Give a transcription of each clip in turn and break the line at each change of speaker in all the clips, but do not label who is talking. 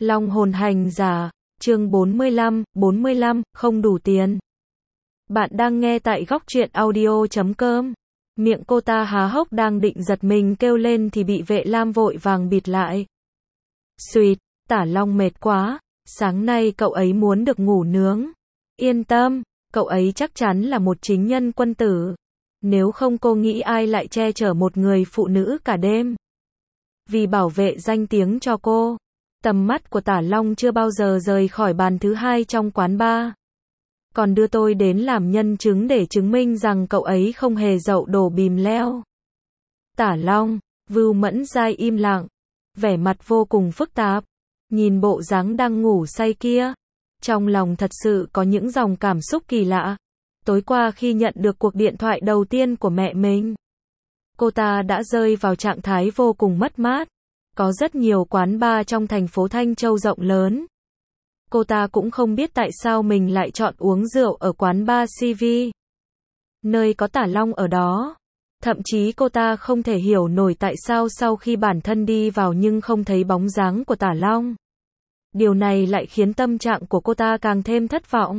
Long hồn hành giả, chương 45, không đủ tiền. Bạn đang nghe tại góc truyện audio.com. Miệng cô ta há hốc đang định giật mình kêu lên thì bị vệ lam vội vàng bịt lại. Xuyệt, Tả Long mệt quá, sáng nay cậu ấy muốn được ngủ nướng. Yên tâm, cậu ấy chắc chắn là một chính nhân quân tử. Nếu không cô nghĩ ai lại che chở một người phụ nữ cả đêm. Vì bảo vệ danh tiếng cho cô, tầm mắt của Tả Long chưa bao giờ rời khỏi bàn thứ hai trong quán bar. Còn đưa tôi đến làm nhân chứng để chứng minh rằng cậu ấy không hề dậu đổ bìm leo. Tả Long, Vưu Mẫn Giai im lặng, vẻ mặt vô cùng phức tạp, nhìn bộ dáng đang ngủ say kia. Trong lòng thật sự có những dòng cảm xúc kỳ lạ. Tối qua khi nhận được cuộc điện thoại đầu tiên của mẹ mình, cô ta đã rơi vào trạng thái vô cùng mất mát. Có rất nhiều quán bar trong thành phố Thanh Châu rộng lớn. Cô ta cũng không biết tại sao mình lại chọn uống rượu ở quán bar CV, nơi có Tả Long ở đó. Thậm chí cô ta không thể hiểu nổi tại sao sau khi bản thân đi vào nhưng không thấy bóng dáng của Tả Long. Điều này lại khiến tâm trạng của cô ta càng thêm thất vọng.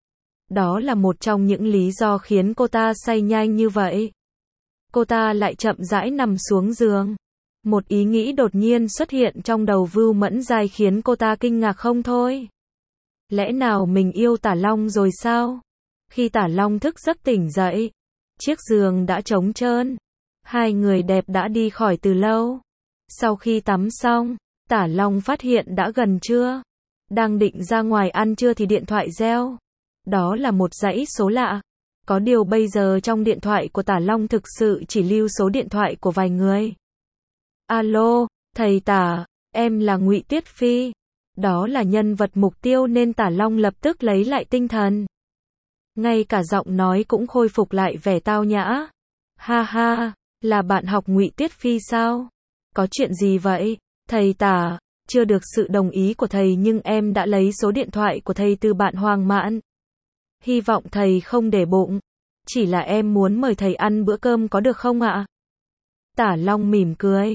Đó là một trong những lý do khiến cô ta say nhanh như vậy. Cô ta lại chậm rãi nằm xuống giường. Một ý nghĩ đột nhiên xuất hiện trong đầu Vưu Mẫn Giai khiến cô ta kinh ngạc không thôi. Lẽ nào mình yêu Tả Long rồi sao? Khi Tả Long thức giấc tỉnh dậy, chiếc giường đã trống trơn. Hai người đẹp đã đi khỏi từ lâu. Sau khi tắm xong, Tả Long phát hiện đã gần trưa. Đang định ra ngoài ăn trưa thì điện thoại reo. Đó là một dãy số lạ. Có điều bây giờ trong điện thoại của Tả Long thực sự chỉ lưu số điện thoại của vài người. Alo, thầy Tả, em là Ngụy Tuyết Phi. Đó là nhân vật mục tiêu nên Tả Long lập tức lấy lại tinh thần. Ngay cả giọng nói cũng khôi phục lại vẻ tao nhã. Ha ha, là bạn học Ngụy Tuyết Phi sao? Có chuyện gì vậy? Thầy Tả, chưa được sự đồng ý của thầy nhưng em đã lấy số điện thoại của thầy từ bạn Hoàng Mạn. Hy vọng thầy không để bụng. Chỉ là em muốn mời thầy ăn bữa cơm có được không ạ? Tả Long mỉm cười.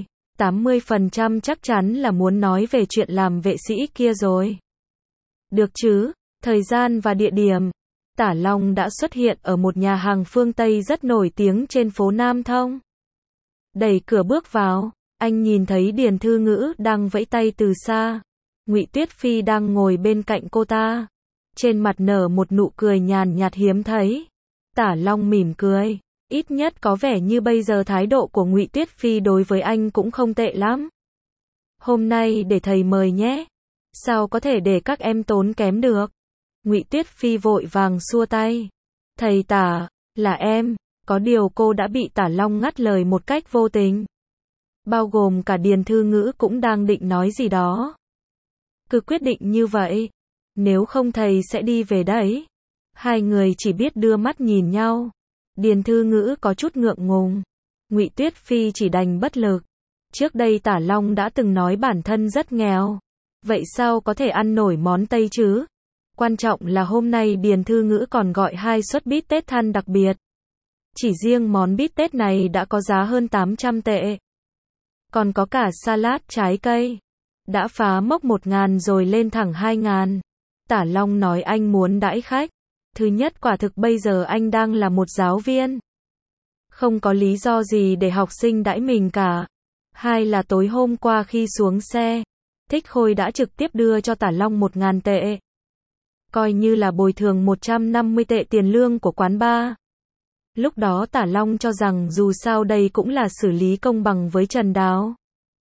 80% chắc chắn là muốn nói về chuyện làm vệ sĩ kia rồi. Được chứ, thời gian và địa điểm. Tả Long đã xuất hiện ở một nhà hàng phương Tây rất nổi tiếng trên phố Nam Thông. Đẩy cửa bước vào, anh nhìn thấy Điền Thư Ngữ đang vẫy tay từ xa. Ngụy Tuyết Phi đang ngồi bên cạnh cô ta. Trên mặt nở một nụ cười nhàn nhạt hiếm thấy. Tả Long mỉm cười. Ít nhất có vẻ như bây giờ thái độ của Ngụy Tuyết Phi đối với anh cũng không tệ lắm. Hôm nay để thầy mời nhé. Sao có thể để các em tốn kém được? Ngụy Tuyết Phi vội vàng xua tay. Thầy Tả, là em. Có điều cô đã bị Tả Long ngắt lời một cách vô tình. Bao gồm cả Điền Thư Ngữ cũng đang định nói gì đó. Cứ quyết định như vậy. Nếu không thầy sẽ đi về đấy. Hai người chỉ biết đưa mắt nhìn nhau. Điền Thư Ngữ có chút ngượng ngùng. Ngụy Tuyết Phi chỉ đành bất lực. Trước đây Tả Long đã từng nói bản thân rất nghèo. Vậy sao có thể ăn nổi món Tây chứ? Quan trọng là hôm nay Điền Thư Ngữ còn gọi 2 suất bít tết than đặc biệt. Chỉ riêng món bít tết này đã có giá hơn 800 tệ. Còn có cả salad trái cây. Đã phá mốc 1.000 rồi lên thẳng 2.000. Tả Long nói anh muốn đãi khách. Thứ nhất quả thực bây giờ anh đang là một giáo viên. Không có lý do gì để học sinh đãi mình cả. Hai là tối hôm qua khi xuống xe, Thích Khôi đã trực tiếp đưa cho Tả Long 1.000 tệ. Coi như là bồi thường 150 tệ tiền lương của quán bar. Lúc đó Tả Long cho rằng dù sao đây cũng là xử lý công bằng với Trần Đáo.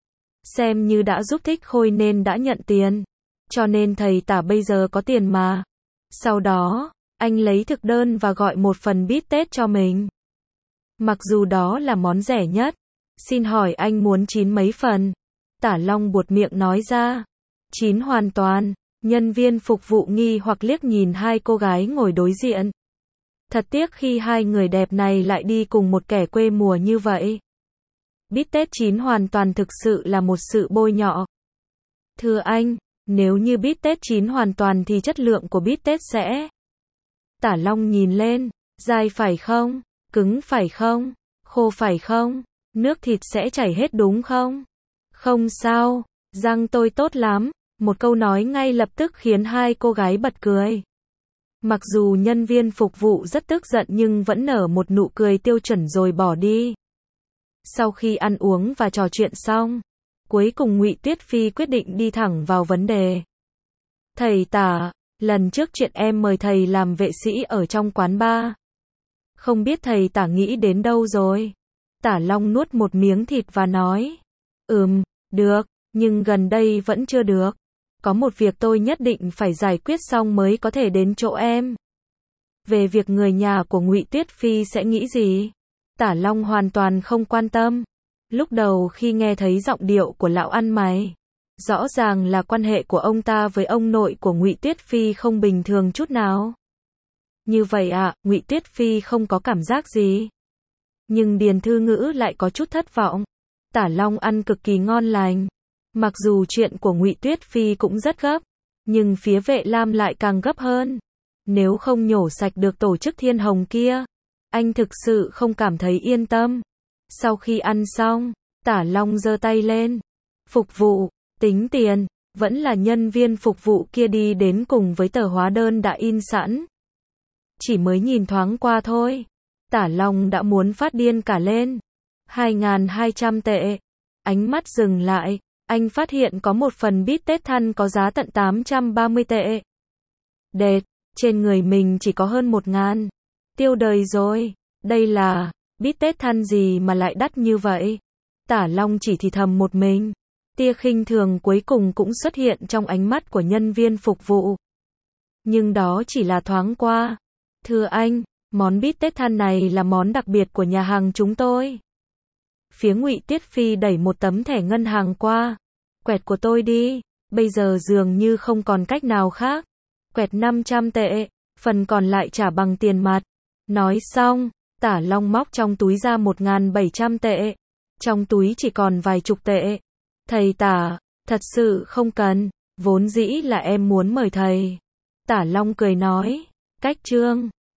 Xem như đã giúp Thích Khôi nên đã nhận tiền. Cho nên thầy Tả bây giờ có tiền mà. Sau đó, anh lấy thực đơn và gọi một phần bít tết cho mình. Mặc dù đó là món rẻ nhất. Xin hỏi anh muốn chín mấy phần? Tả Long buột miệng nói ra. Chín hoàn toàn. Nhân viên phục vụ nghi hoặc liếc nhìn hai cô gái ngồi đối diện. Thật tiếc khi hai người đẹp này lại đi cùng một kẻ quê mùa như vậy. Bít tết chín hoàn toàn thực sự là một sự bôi nhọ. Thưa anh, nếu như bít tết chín hoàn toàn thì chất lượng của bít tết sẽ... Tả Long nhìn lên. Dai phải không? Cứng phải không? Khô phải không? Nước thịt sẽ chảy hết đúng không? Không sao, răng tôi tốt lắm. Một câu nói ngay lập tức khiến hai cô gái bật cười. Mặc dù nhân viên phục vụ rất tức giận nhưng vẫn nở một nụ cười tiêu chuẩn rồi bỏ đi. Sau khi ăn uống và trò chuyện xong, cuối cùng Ngụy Tuyết Phi quyết định đi thẳng vào vấn đề. Thầy Tả, lần trước chuyện em mời thầy làm vệ sĩ ở trong quán bar. Không biết thầy Tả nghĩ đến đâu rồi? Tả Long nuốt một miếng thịt và nói. Được, nhưng gần đây vẫn chưa được. Có một việc tôi nhất định phải giải quyết xong mới có thể đến chỗ em. Về việc người nhà của Ngụy Tuyết Phi sẽ nghĩ gì? Tả Long hoàn toàn không quan tâm. Lúc đầu khi nghe thấy giọng điệu của lão ăn mày, rõ ràng là quan hệ của ông ta với ông nội của Ngụy Tuyết Phi không bình thường chút nào. Như vậy à, Ngụy Tuyết Phi không có cảm giác gì. Nhưng Điền Thư Ngữ lại có chút thất vọng. Tả Long ăn cực kỳ ngon lành. Mặc dù chuyện của Ngụy Tuyết Phi cũng rất gấp, nhưng phía Vệ Lam lại càng gấp hơn. Nếu không nhổ sạch được tổ chức Thiên Hồng kia, anh thực sự không cảm thấy yên tâm. Sau khi ăn xong, Tả Long giơ tay lên. Phục vụ, tính tiền, vẫn là nhân viên phục vụ kia đi đến cùng với tờ hóa đơn đã in sẵn. Chỉ mới nhìn thoáng qua thôi, Tả Long đã muốn phát điên cả lên. 2.200 tệ. Ánh mắt dừng lại, anh phát hiện có một phần bít tết thăn có giá tận 830 tệ. Đệt, trên người mình chỉ có hơn 1.000. Tiêu đời rồi, đây là bít tết thăn gì mà lại đắt như vậy? Tả Long chỉ thì thầm một mình. Tia khinh thường cuối cùng cũng xuất hiện trong ánh mắt của nhân viên phục vụ. Nhưng đó chỉ là thoáng qua. Thưa anh, món bít tết thăn này là món đặc biệt của nhà hàng chúng tôi. Phía Ngụy Tuyết Phi đẩy một tấm thẻ ngân hàng qua. Quẹt của tôi đi, bây giờ dường như không còn cách nào khác. Quẹt 500 tệ, phần còn lại trả bằng tiền mặt. Nói xong, Tả Long móc trong túi ra 1.700 tệ. Trong túi chỉ còn vài chục tệ. Thầy Tả, thật sự không cần, vốn dĩ là em muốn mời thầy. Tả Long cười nói, cách chương.